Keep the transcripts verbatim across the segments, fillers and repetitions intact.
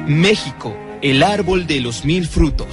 México, el árbol de los mil frutos.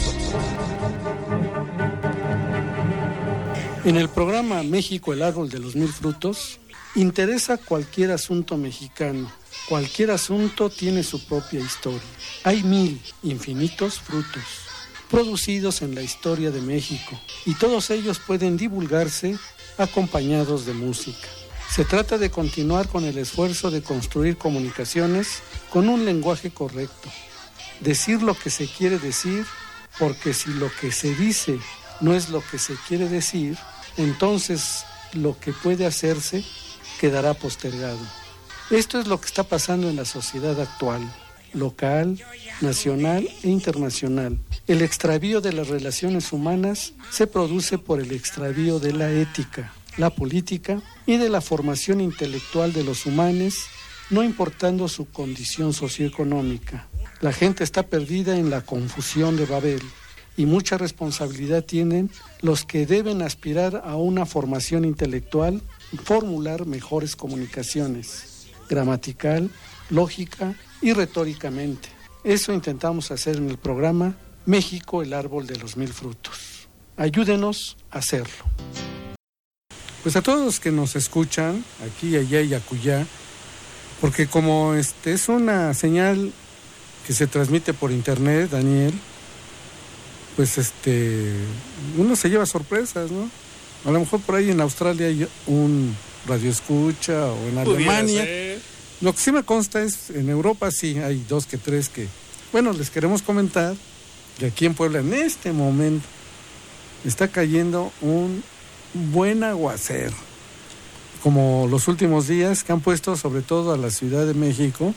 En el programa México, el árbol de los mil frutos, interesa cualquier asunto mexicano. Cualquier asunto tiene su propia historia. Hay mil infinitos frutos producidos en la historia de México y todos ellos pueden divulgarse acompañados de música. Se trata de continuar con el esfuerzo de construir comunicaciones con un lenguaje correcto. Decir lo que se quiere decir, porque si lo que se dice no es lo que se quiere decir, entonces lo que puede hacerse quedará postergado. Esto es lo que está pasando en la sociedad actual, local, nacional e internacional. El extravío de las relaciones humanas se produce por el extravío de la ética, la política y de la formación intelectual de los humanos, no importando su condición socioeconómica. La gente está perdida en la confusión de Babel y mucha responsabilidad tienen los que deben aspirar a una formación intelectual y formular mejores comunicaciones, gramatical, lógica y retóricamente. Eso intentamos hacer en el programa México, el árbol de los mil frutos. Ayúdenos a hacerlo. Pues a todos los que nos escuchan, aquí, allá y acullá, porque como este es una señal que se transmite por internet, Daniel, pues este uno se lleva sorpresas, ¿no? A lo mejor por ahí en Australia hay un radioescucha o en Alemania. Lo que sí me consta es, en Europa sí hay dos que tres que, bueno, les queremos comentar que aquí en Puebla en este momento está cayendo un buen aguacero, como los últimos días, que han puesto sobre todo a la Ciudad de México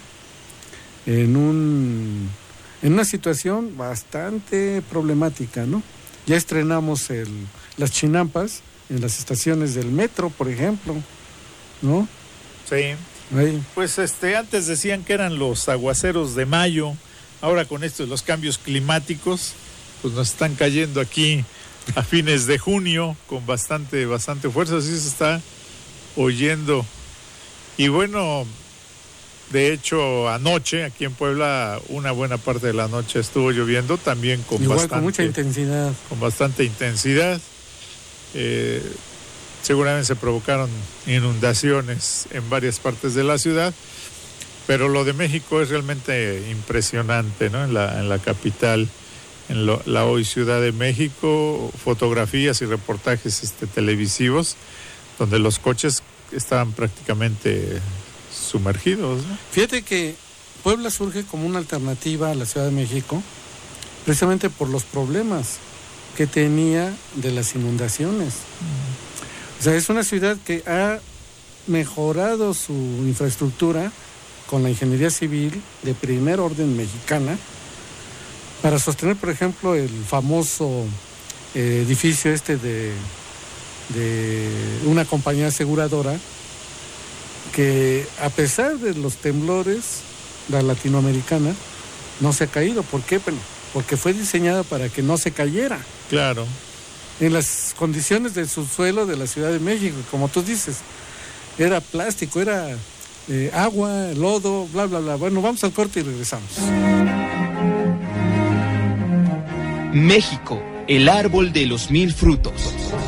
en un en una situación bastante problemática, ¿no? Ya estrenamos el, las chinampas en las estaciones del metro, por ejemplo, ¿no? Sí. Ahí. Pues este antes decían que eran los aguaceros de mayo, ahora con esto de los cambios climáticos, pues nos están cayendo aquí a fines de junio con bastante, bastante fuerza, así se está oyendo. Y bueno, de hecho anoche aquí en Puebla una buena parte de la noche estuvo lloviendo también con Igual, bastante, con mucha intensidad. Con bastante intensidad. Eh, seguramente se provocaron inundaciones en varias partes de la ciudad, pero lo de México es realmente impresionante, ¿no? En la, en la capital, en lo, la hoy Ciudad de México, fotografías y reportajes este, televisivos, donde los coches estaban prácticamente sumergidos, ¿no? Fíjate que Puebla surge como una alternativa a la Ciudad de México, precisamente por los problemas que tenía de las inundaciones. Mm. O sea, es una ciudad que ha mejorado su infraestructura con la ingeniería civil de primer orden mexicana, para sostener, por ejemplo, el famoso eh, edificio este de, de una compañía aseguradora, que a pesar de los temblores, la latinoamericana no se ha caído. ¿Por qué? Porque fue diseñada para que no se cayera. Claro. En las condiciones del subsuelo de la Ciudad de México, como tú dices, era plástico, era eh, agua, lodo, bla, bla, bla. Bueno, vamos al corte y regresamos. México, el árbol de los mil frutos.